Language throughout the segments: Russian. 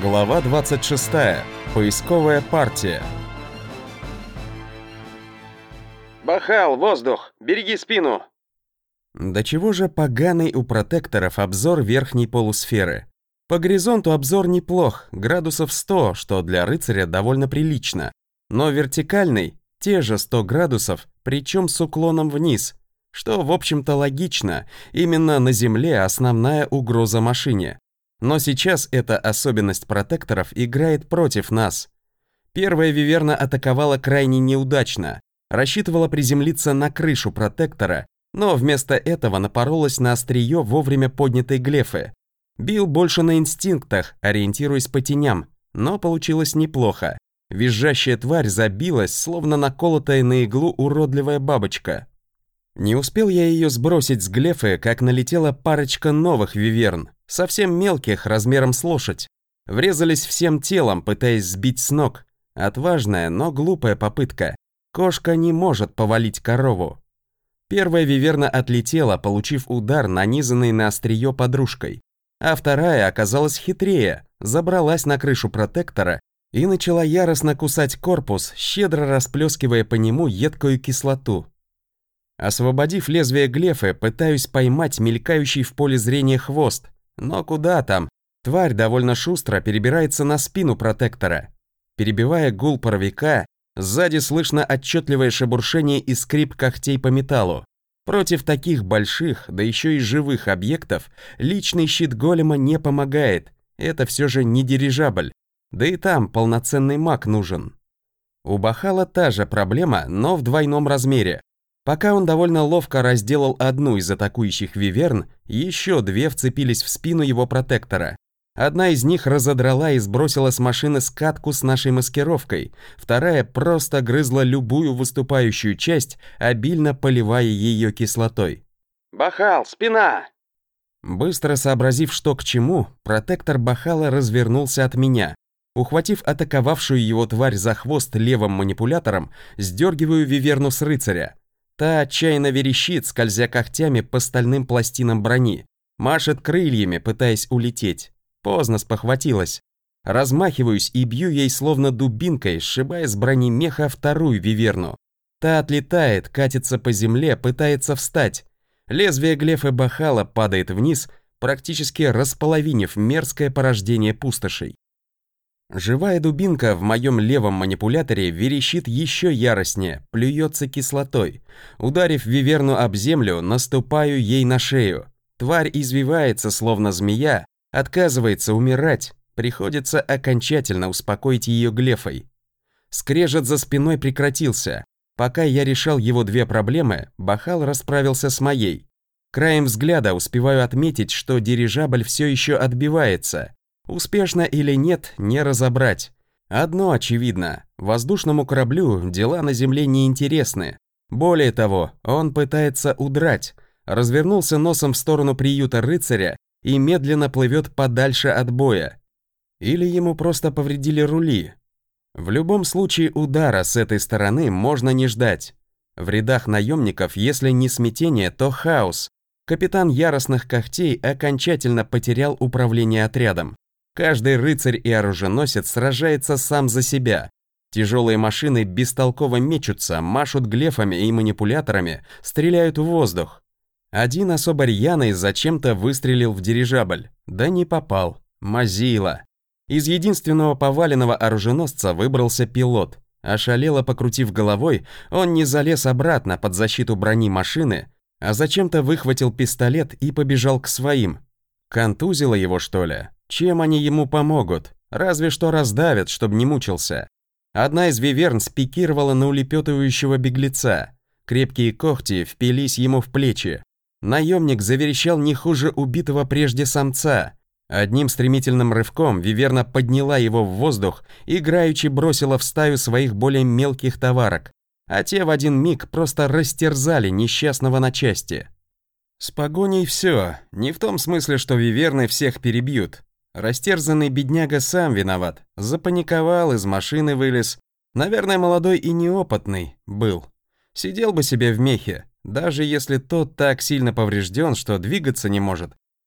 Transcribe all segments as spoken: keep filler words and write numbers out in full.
Глава двадцать шестая. Поисковая партия. «Бахал, воздух! Береги спину!» До чего же поганый у протекторов обзор верхней полусферы. По горизонту обзор неплох, градусов сто, что для рыцаря довольно прилично. Но вертикальный – те же сто градусов, причем с уклоном вниз, что, в общем-то, логично, именно на Земле основная угроза машине. Но сейчас эта особенность протекторов играет против нас. Первая виверна атаковала крайне неудачно, рассчитывала приземлиться на крышу протектора, но вместо этого напоролась на острие вовремя поднятой глефы. Бил больше на инстинктах, ориентируясь по теням, но получилось неплохо. Визжащая тварь забилась, словно наколотая на иглу уродливая бабочка. Не успел я ее сбросить с глефы, как налетела парочка новых виверн, совсем мелких, размером с лошадь. Врезались всем телом, пытаясь сбить с ног. Отважная, но глупая попытка. Кошка не может повалить корову. Первая виверна отлетела, получив удар, нанизанный на острие подружкой. А вторая оказалась хитрее, забралась на крышу протектора и начала яростно кусать корпус, щедро расплескивая по нему едкую кислоту. Освободив лезвие глефы, пытаюсь поймать мелькающий в поле зрения хвост. Но куда там? Тварь довольно шустро перебирается на спину протектора. Перебивая гул паровика, сзади слышно отчетливое шебуршение и скрип когтей по металлу. Против таких больших, да еще и живых объектов, личный щит голема не помогает. Это все же не дирижабль. Да и там полноценный маг нужен. У Бахала та же проблема, но в двойном размере. Пока он довольно ловко разделал одну из атакующих виверн, еще две вцепились в спину его протектора. Одна из них разодрала и сбросила с машины скатку с нашей маскировкой, вторая просто грызла любую выступающую часть, обильно поливая ее кислотой. «Бахал, спина!» Быстро сообразив, что к чему, протектор Бахала развернулся от меня. Ухватив атаковавшую его тварь за хвост левым манипулятором, сдергиваю виверну с рыцаря. Та отчаянно верещит, скользя когтями по стальным пластинам брони, машет крыльями, пытаясь улететь. Поздно спохватилась. Размахиваюсь и бью ей словно дубинкой, сшибая с брони меха вторую виверну. Та отлетает, катится по земле, пытается встать. Лезвие глефы Бахала падает вниз, практически располовинив мерзкое порождение пустошей. Живая дубинка в моем левом манипуляторе верещит еще яростнее, плюется кислотой. Ударив виверну об землю, наступаю ей на шею. Тварь извивается, словно змея, отказывается умирать, приходится окончательно успокоить ее глефой. Скрежет за спиной прекратился. Пока я решал его две проблемы, Бахал расправился с моей. Краем взгляда успеваю отметить, что дирижабль все еще отбивается. Успешно или нет, не разобрать. Одно очевидно, воздушному кораблю дела на земле не интересны. Более того, он пытается удрать, развернулся носом в сторону приюта рыцаря и медленно плывет подальше от боя. Или ему просто повредили рули. В любом случае удара с этой стороны можно не ждать. В рядах наемников, если не смятение, то хаос. Капитан яростных когтей окончательно потерял управление отрядом. Каждый рыцарь и оруженосец сражается сам за себя. Тяжелые машины бестолково мечутся, машут глефами и манипуляторами, стреляют в воздух. Один особо рьяный зачем-то выстрелил в дирижабль. Да не попал. Мазила. Из единственного поваленного оруженосца выбрался пилот. Ошалело покрутив головой, он не залез обратно под защиту брони машины, а зачем-то выхватил пистолет и побежал к своим. Контузило его, что ли? Чем они ему помогут? Разве что раздавят, чтобы не мучился. Одна из виверн спикировала на улепетывающего беглеца. Крепкие когти впились ему в плечи. Наемник заверещал не хуже убитого прежде самца. Одним стремительным рывком виверна подняла его в воздух и играючи бросила в стаю своих более мелких товарок. А те в один миг просто растерзали несчастного на части. С погоней все. Не в том смысле, что виверны всех перебьют. Растерзанный бедняга сам виноват. Запаниковал, из машины вылез. Наверное, молодой и неопытный был. Сидел бы себе в мехе. Даже если тот так сильно поврежден, что двигаться не может,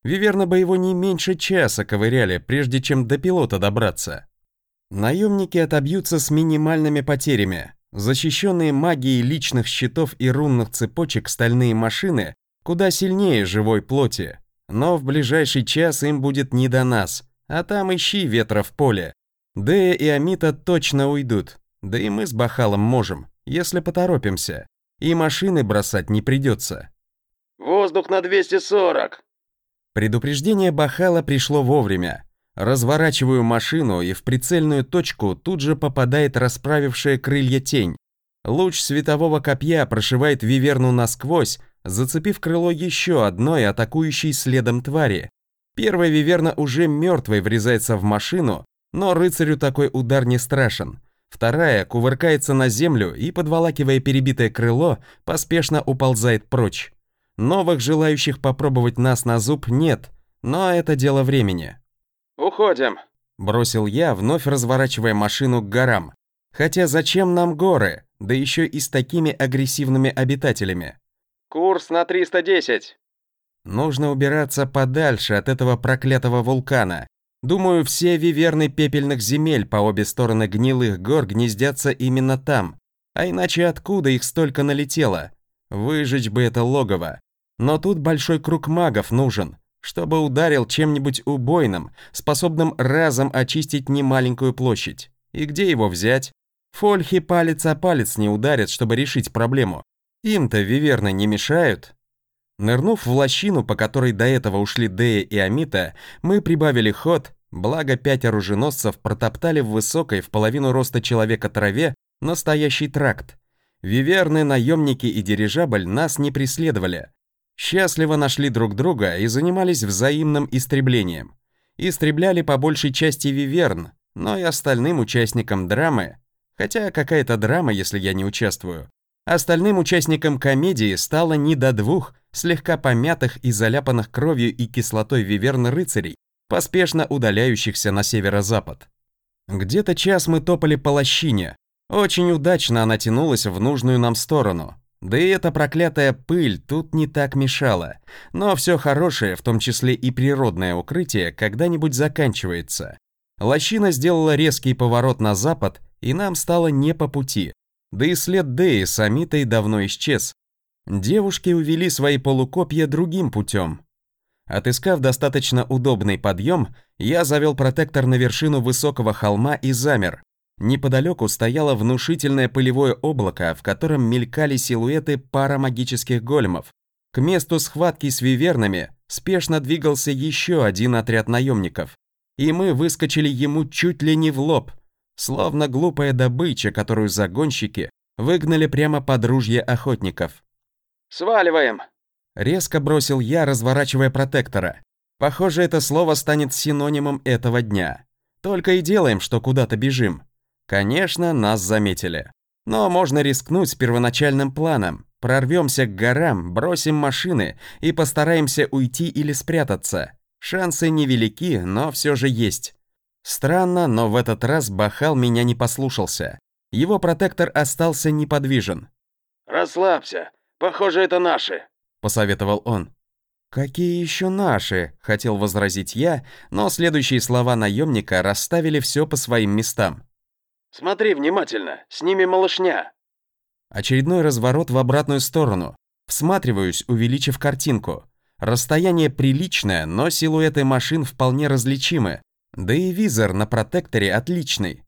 Виверны бы его не меньше часа ковыряли, прежде чем до пилота добраться. Наемники отобьются с минимальными потерями. Защищенные магией личных щитов и рунных цепочек стальные машины куда сильнее живой плоти. Но в ближайший час им будет не до нас, а там ищи ветра в поле. Дея и Амита точно уйдут, да и мы с Бахалом можем, если поторопимся, и машины бросать не придется. «Воздух на двести сорок!» Предупреждение Бахала пришло вовремя. Разворачиваю машину, и в прицельную точку тут же попадает расправившая крылья тень. Луч светового копья прошивает виверну насквозь, зацепив крыло еще одной атакующей следом твари. Первая виверна уже мертвой врезается в машину, но рыцарю такой удар не страшен. Вторая кувыркается на землю и, подволакивая перебитое крыло, поспешно уползает прочь. Новых желающих попробовать нас на зуб нет, но это дело времени. «Уходим!» — бросил я, вновь разворачивая машину к горам. Хотя зачем нам горы, да еще и с такими агрессивными обитателями? «Курс на триста десять!» Нужно убираться подальше от этого проклятого вулкана. Думаю, все виверны пепельных земель по обе стороны гнилых гор гнездятся именно там. А иначе откуда их столько налетело? Выжечь бы это логово. Но тут большой круг магов нужен, чтобы ударил чем-нибудь убойным, способным разом очистить немаленькую площадь. И где его взять? Фольхи палец о палец не ударят, чтобы решить проблему. Им-то виверны не мешают. Нырнув в лощину, по которой до этого ушли Дея и Амита, мы прибавили ход, благо пять оруженосцев протоптали в высокой в половину роста человека траве настоящий тракт. Виверны, наемники и дирижабль нас не преследовали. Счастливо нашли друг друга и занимались взаимным истреблением. Истребляли по большей части виверн, но и остальным участникам драмы, хотя какая-то драма, если я не участвую. Остальным участникам комедии стало не до двух слегка помятых и заляпанных кровью и кислотой виверн рыцарей, поспешно удаляющихся на северо-запад. Где-то час мы топали по лощине. Очень удачно она тянулась в нужную нам сторону. Да и эта проклятая пыль тут не так мешала. Но все хорошее, в том числе и природное укрытие, когда-нибудь заканчивается. Лощина сделала резкий поворот на запад, и нам стало не по пути. Да и след Деи с Амитой давно исчез. Девушки увели свои полукопья другим путем. Отыскав достаточно удобный подъем, я завел протектор на вершину высокого холма и замер. Неподалеку стояло внушительное пылевое облако, в котором мелькали силуэты парамагических големов. К месту схватки с вивернами спешно двигался еще один отряд наемников. И мы выскочили ему чуть ли не в лоб, словно глупая добыча, которую загонщики выгнали прямо под ружья охотников. «Сваливаем!» — резко бросил я, разворачивая протектора. Похоже, это слово станет синонимом этого дня. Только и делаем, что куда-то бежим. Конечно, нас заметили. Но можно рискнуть с первоначальным планом. Прорвемся к горам, бросим машины и постараемся уйти или спрятаться. Шансы невелики, но все же есть. Странно, но в этот раз Бахал меня не послушался. Его протектор остался неподвижен. «Расслабься. Похоже, это наши», — посоветовал он. «Какие еще наши?» — хотел возразить я, но следующие слова наемника расставили все по своим местам. «Смотри внимательно, с ними малышня». Очередной разворот в обратную сторону. Всматриваюсь, увеличив картинку. Расстояние приличное, но силуэты машин вполне различимы. Да и визор на протекторе отличный.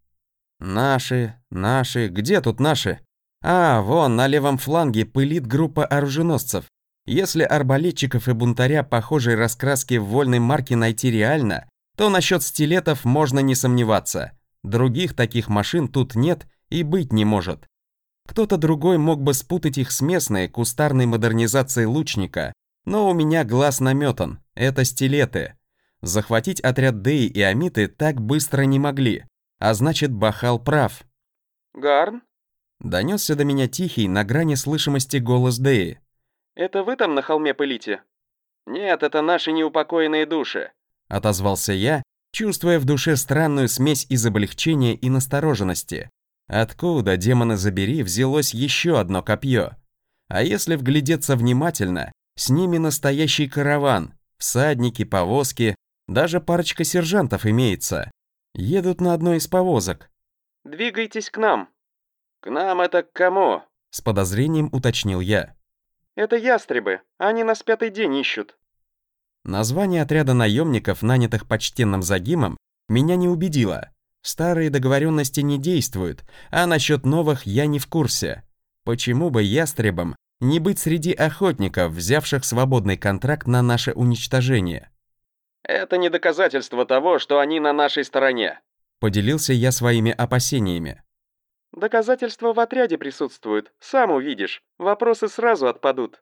Наши, наши, где тут наши? А, вон, на левом фланге пылит группа оруженосцев. Если арбалетчиков и бунтаря похожей раскраски в вольной марке найти реально, то насчет стилетов можно не сомневаться. Других таких машин тут нет и быть не может. Кто-то другой мог бы спутать их с местной кустарной модернизацией лучника, но у меня глаз наметан, это стилеты. Захватить отряд Деи и Амиты так быстро не могли, а значит, Бахал прав. «Гарн?» Донесся до меня тихий, на грани слышимости голос Деи. «Это вы там на холме пылите?» «Нет, это наши неупокоенные души», — отозвался я, чувствуя в душе странную смесь из облегчения и настороженности. Откуда, демона забери, взялось еще одно копье? А если вглядеться внимательно, с ними настоящий караван, Всадники, повозки, даже парочка сержантов имеется. Едут на одной из повозок. «Двигайтесь к нам». «К нам это к кому?» С подозрением уточнил я. «Это ястребы, они нас пятый день ищут». Название отряда наемников, нанятых почтенным Загимом, меня не убедило. Старые договоренности не действуют, а насчет новых я не в курсе. Почему бы ястребам не быть среди охотников, взявших свободный контракт на наше уничтожение? «Это не доказательство того, что они на нашей стороне». Поделился я своими опасениями. «Доказательства в отряде присутствуют, сам увидишь, вопросы сразу отпадут».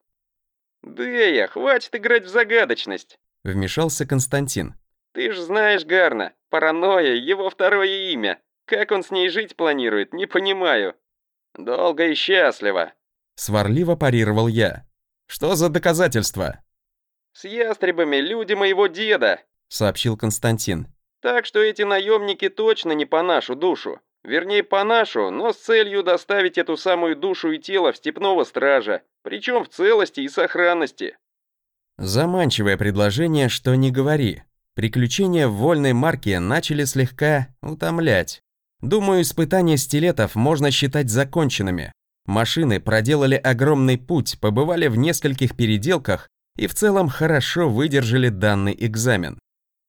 «Дея, хватит играть в загадочность», — вмешался Константин. «Ты ж знаешь Гарна, паранойя — его второе имя. Как он с ней жить планирует, не понимаю». «Долго и счастливо», — сварливо парировал я. «Что за доказательства?» «С ястребами люди моего деда», — сообщил Константин. «Так что эти наемники точно не по нашу душу. Вернее, по нашу, но с целью доставить эту самую душу и тело в степного стража, причем в целости и сохранности». Заманчивое предложение, что не говори. Приключения в вольной марке начали слегка утомлять. Думаю, испытания стилетов можно считать законченными. Машины проделали огромный путь, побывали в нескольких переделках и в целом хорошо выдержали данный экзамен.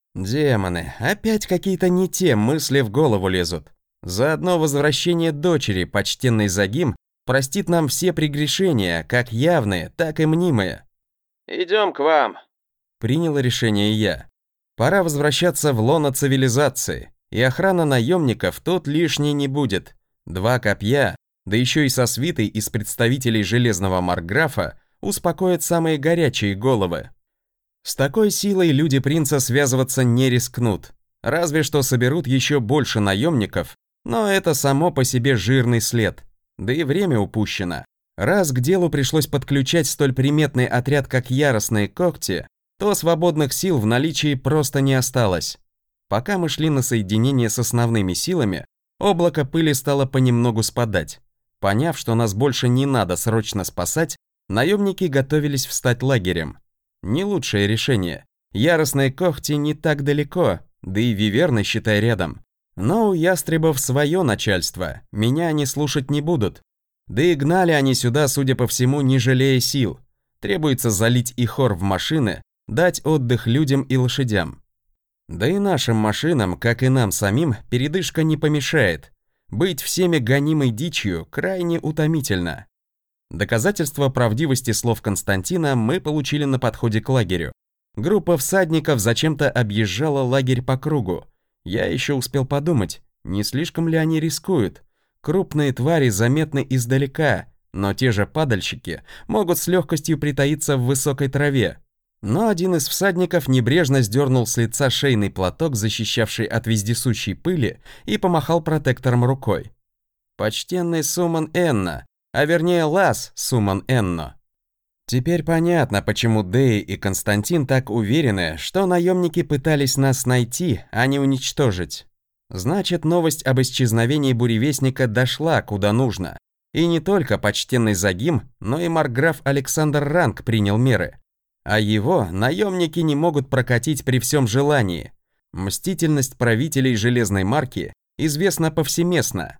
Демоны, опять какие-то не те мысли в голову лезут. Заодно возвращение дочери, почтенный Загим, простит нам все прегрешения, как явные, так и мнимые. «Идем к вам», — принял решение я. Пора возвращаться в лоно цивилизации, и охрана наемников тут лишней не будет. Два копья, да еще и со свитой из представителей Железного Маркграфа, успокоят самые горячие головы. С такой силой люди принца связываться не рискнут, разве что соберут еще больше наемников, но это само по себе жирный след, да и время упущено. Раз к делу пришлось подключать столь приметный отряд, как Яростные Когти, то свободных сил в наличии просто не осталось. Пока мы шли на соединение с основными силами, облако пыли стало понемногу спадать. Поняв, что нас больше не надо срочно спасать, наемники готовились встать лагерем. Не лучшее решение. Яростные Когти не так далеко, да и виверны, считай, рядом. Но у ястребов свое начальство, меня они слушать не будут. Да и гнали они сюда, судя по всему, не жалея сил. Требуется залить и хор в машины, дать отдых людям и лошадям. Да и нашим машинам, как и нам самим, передышка не помешает. Быть всеми гонимой дичью крайне утомительно. Доказательство правдивости слов Константина мы получили на подходе к лагерю. Группа всадников зачем-то объезжала лагерь по кругу. Я еще успел подумать, не слишком ли они рискуют. Крупные твари заметны издалека, но те же падальщики могут с легкостью притаиться в высокой траве. Но один из всадников небрежно сдернул с лица шейный платок, защищавший от вездесущей пыли, и помахал протектором рукой. Почтенный Суман Энно, а вернее Лас Суман Энно. Теперь понятно, почему Дэй и Константин так уверены, что наемники пытались нас найти, а не уничтожить. Значит, новость об исчезновении буревестника дошла куда нужно. И не только почтенный Загим, но и маркграф Александр Ранг принял меры. А его наемники не могут прокатить при всем желании. Мстительность правителей Железной Марки известна повсеместно.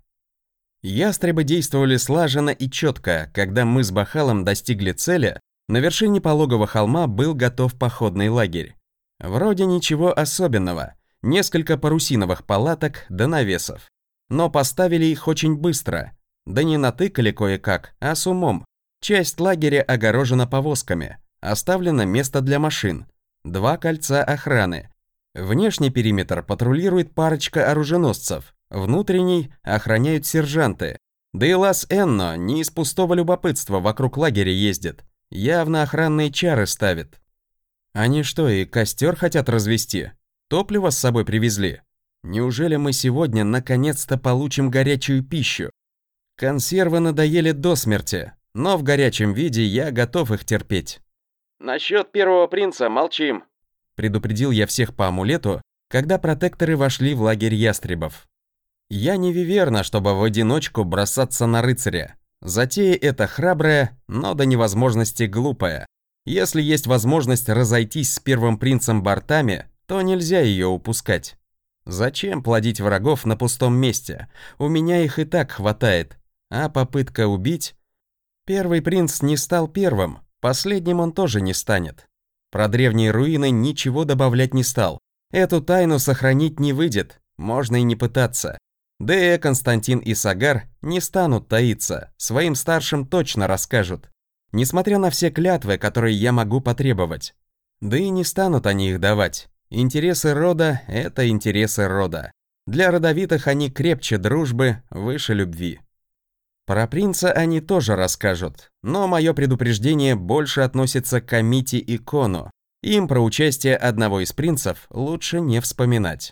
Ястребы действовали слаженно и четко. Когда мы с Бахалом достигли цели, на вершине пологого холма был готов походный лагерь. Вроде ничего особенного, несколько парусиновых палаток да навесов. Но поставили их очень быстро, да не натыкали кое-как, а с умом. Часть лагеря огорожена повозками, оставлено место для машин, два кольца охраны. Внешний периметр патрулирует парочка оруженосцев, внутренний охраняют сержанты. Да и Лас Энно не из пустого любопытства вокруг лагеря ездит, явно охранные чары ставит. Они что, и костер хотят развести? Топливо с собой привезли? Неужели мы сегодня наконец-то получим горячую пищу? Консервы надоели до смерти, но в горячем виде я готов их терпеть. «Насчет первого принца молчим», — предупредил я всех по амулету, когда протекторы вошли в лагерь ястребов. Я не виверна, чтобы в одиночку бросаться на рыцаря. Затея эта храбрая, но до невозможности глупая. Если есть возможность разойтись с первым принцем бортами, то нельзя ее упускать. Зачем плодить врагов на пустом месте? У меня их и так хватает. А попытка убить? Первый принц не стал первым, последним он тоже не станет. Про древние руины ничего добавлять не стал. Эту тайну сохранить не выйдет, можно и не пытаться. Дея, Константин и Сагар не станут таиться, своим старшим точно расскажут. Несмотря на все клятвы, которые я могу потребовать. Да и не станут они их давать. Интересы рода – это интересы рода. Для родовитых они крепче дружбы, выше любви. Про принца они тоже расскажут, но мое предупреждение больше относится к Амите и Кону. Им про участие одного из принцев лучше не вспоминать.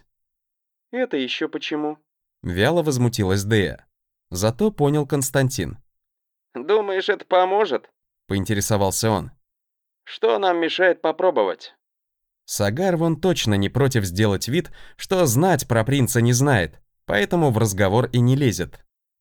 «Это еще почему?» — вяло возмутилась Дея. Зато понял Константин. «Думаешь, это поможет?» — поинтересовался он. «Что нам мешает попробовать?» Сагар вон точно не против сделать вид, что знать про принца не знает, поэтому в разговор и не лезет.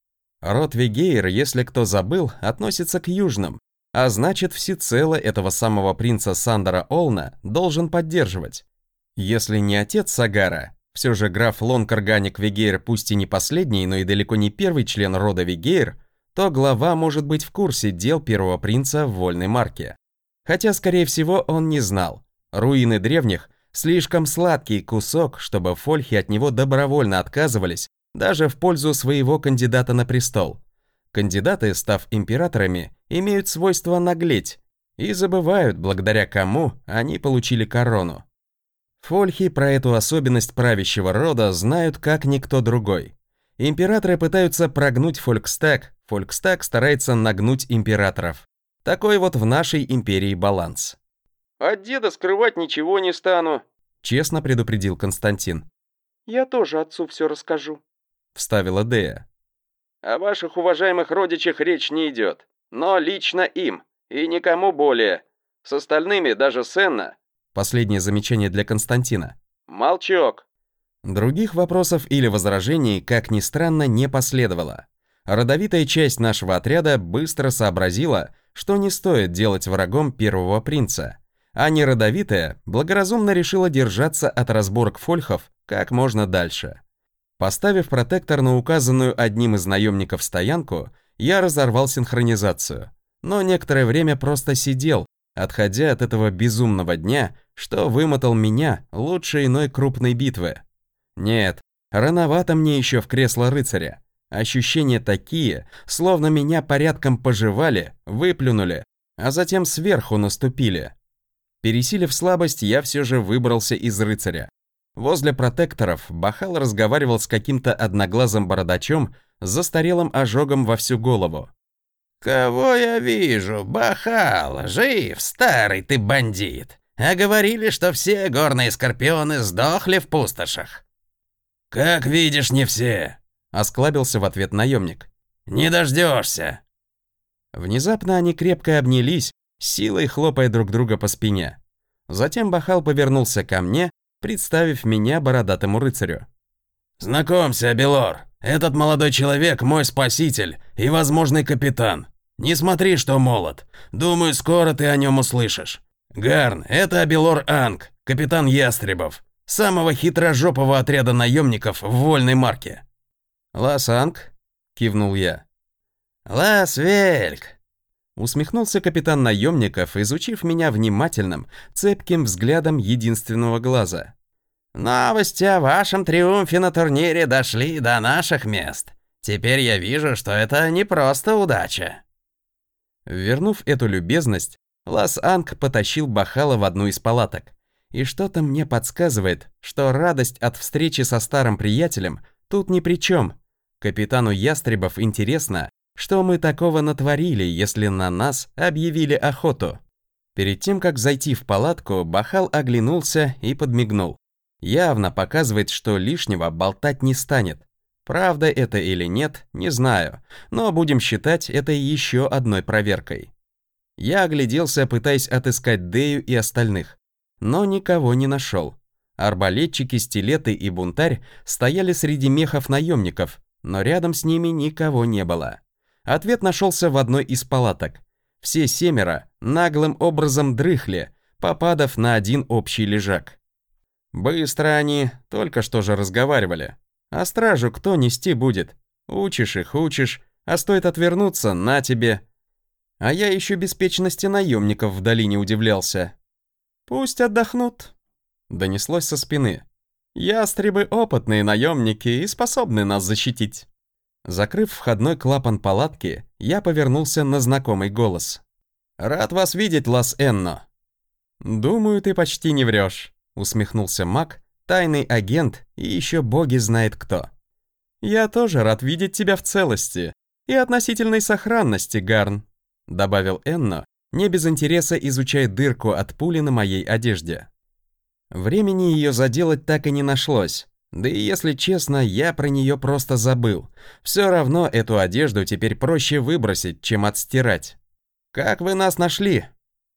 Род Вегейр, если кто забыл, относится к южным, а значит, всецело этого самого принца Сандора Олна должен поддерживать. Если не отец Сагара, все же граф Лонкарганик Вегейр пусть и не последний, но и далеко не первый член рода Вегейр, то глава может быть в курсе дел первого принца в Вольной Марке. Хотя, скорее всего, он не знал. Руины древних – слишком сладкий кусок, чтобы фольхи от него добровольно отказывались, даже в пользу своего кандидата на престол. Кандидаты, став императорами, имеют свойство наглеть и забывают, благодаря кому они получили корону. Фольхи про эту особенность правящего рода знают как никто другой. Императоры пытаются прогнуть Фолькстаг, Фолькстаг старается нагнуть императоров. Такой вот в нашей империи баланс. «От деда скрывать ничего не стану», — честно предупредил Константин. «Я тоже отцу все расскажу», — вставила Дея. «О ваших уважаемых родичах речь не идет, но лично им, и никому более. С остальными, даже Сенна». Последнее замечание для Константина. «Молчок». Других вопросов или возражений, как ни странно, не последовало. Родовитая часть нашего отряда быстро сообразила, что не стоит делать врагом первого принца, а неродовитая благоразумно решила держаться от разборок фольхов как можно дальше. Поставив протектор на указанную одним из наемников стоянку, я разорвал синхронизацию, но некоторое время просто сидел, отходя от этого безумного дня, что вымотал меня лучше иной крупной битвы. Нет, рановато мне еще в кресло рыцаря. Ощущения такие, словно меня порядком пожевали, выплюнули, а затем сверху наступили. Пересилив слабость, я все же выбрался из рыцаря. Возле протекторов Бахал разговаривал с каким-то одноглазым бородачом с застарелым ожогом во всю голову. «Кого я вижу? Бахал, жив, старый ты бандит. А говорили, что все горные скорпионы сдохли в пустошах». «Как видишь, не все», — осклабился в ответ наемник. «Не дождешься». Внезапно они крепко обнялись, силой хлопая друг друга по спине. Затем Бахал повернулся ко мне, представив меня бородатому рыцарю. «Знакомься, Абелор, этот молодой человек мой спаситель и возможный капитан. Не смотри, что молод. Думаю, скоро ты о нем услышишь. Гарн, это Абелор Анг, капитан Ястребов, самого хитрожопого отряда наемников в Вольной Марке». «Лас Анг?» — кивнул я. «Лас Вельк», — усмехнулся капитан наемников, изучив меня внимательным, цепким взглядом единственного глаза. «Новости о вашем триумфе на турнире дошли до наших мест. Теперь я вижу, что это не просто удача». Вернув эту любезность, Лас Анг потащил Бахала в одну из палаток. И что-то мне подсказывает, что радость от встречи со старым приятелем тут ни при чем. Капитану Ястребов интересно, что мы такого натворили, если на нас объявили охоту. Перед тем, как зайти в палатку, Бахал оглянулся и подмигнул. Явно показывает, что лишнего болтать не станет. Правда это или нет, не знаю, но будем считать это еще одной проверкой. Я огляделся, пытаясь отыскать Дею и остальных, но никого не нашел. Арбалетчики, стилеты и бунтарь стояли среди мехов наемников, но рядом с ними никого не было. Ответ нашелся в одной из палаток. Все семеро наглым образом дрыхли, попадав на один общий лежак. Быстро они, только что же разговаривали. А стражу кто нести будет? Учишь их, учишь, а стоит отвернуться, на тебе. А я еще беспечности наемников в долине удивлялся. «Пусть отдохнут», — донеслось со спины. «Ястребы опытные наемники и способны нас защитить». Закрыв входной клапан палатки, я повернулся на знакомый голос. «Рад вас видеть, Лас-Энно». «Думаю, ты почти не врешь», — усмехнулся маг, тайный агент и еще боги знает кто. «Я тоже рад видеть тебя в целости и относительной сохранности, Гарн», — добавил Энно, не без интереса изучая дырку от пули на моей одежде. Времени ее заделать так и не нашлось, да и если честно, я про нее просто забыл. Все равно эту одежду теперь проще выбросить, чем отстирать. «Как вы нас нашли?»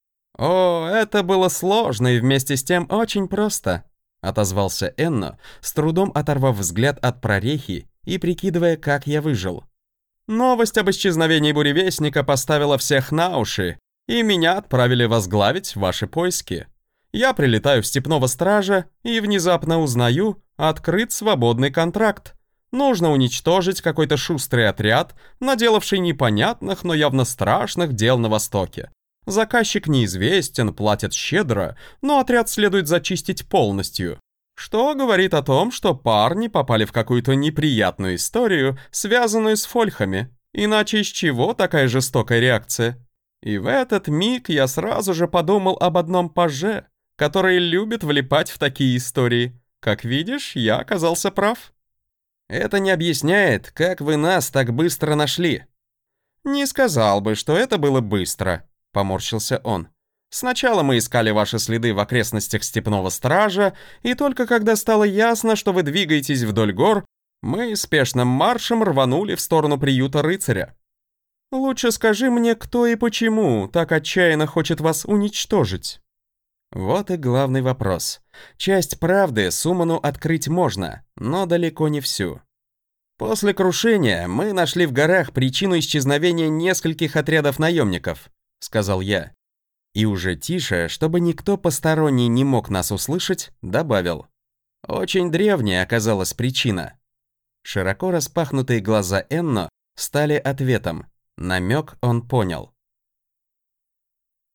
«О, это было сложно и вместе с тем очень просто», — отозвался Энно, с трудом оторвав взгляд от прорехи и прикидывая, как я выжил. «Новость об исчезновении буревестника поставила всех на уши, и меня отправили возглавить ваши поиски. Я прилетаю в Степного Стража и внезапно узнаю, открыт свободный контракт. Нужно уничтожить какой-то шустрый отряд, наделавший непонятных, но явно страшных дел на Востоке. Заказчик неизвестен, платят щедро, но отряд следует зачистить полностью. Что говорит о том, что парни попали в какую-то неприятную историю, связанную с фольхами. Иначе из чего такая жестокая реакция? И в этот миг я сразу же подумал об одном паже, который любит влипать в такие истории. Как видишь, я оказался прав. Это не объясняет, как вы нас так быстро нашли. Не сказал бы, что это было быстро, поморщился он. Сначала мы искали ваши следы в окрестностях Степного Стража, и только когда стало ясно, что вы двигаетесь вдоль гор, мы спешным маршем рванули в сторону приюта рыцаря. Лучше скажи мне, кто и почему так отчаянно хочет вас уничтожить. Вот и главный вопрос. Часть правды Суману открыть можно, но далеко не всю. После крушения мы нашли в горах причину исчезновения нескольких отрядов наемников, сказал я. И уже тише, чтобы никто посторонний не мог нас услышать, добавил. Очень древняя оказалась причина. Широко распахнутые глаза Энно стали ответом. Намек он понял.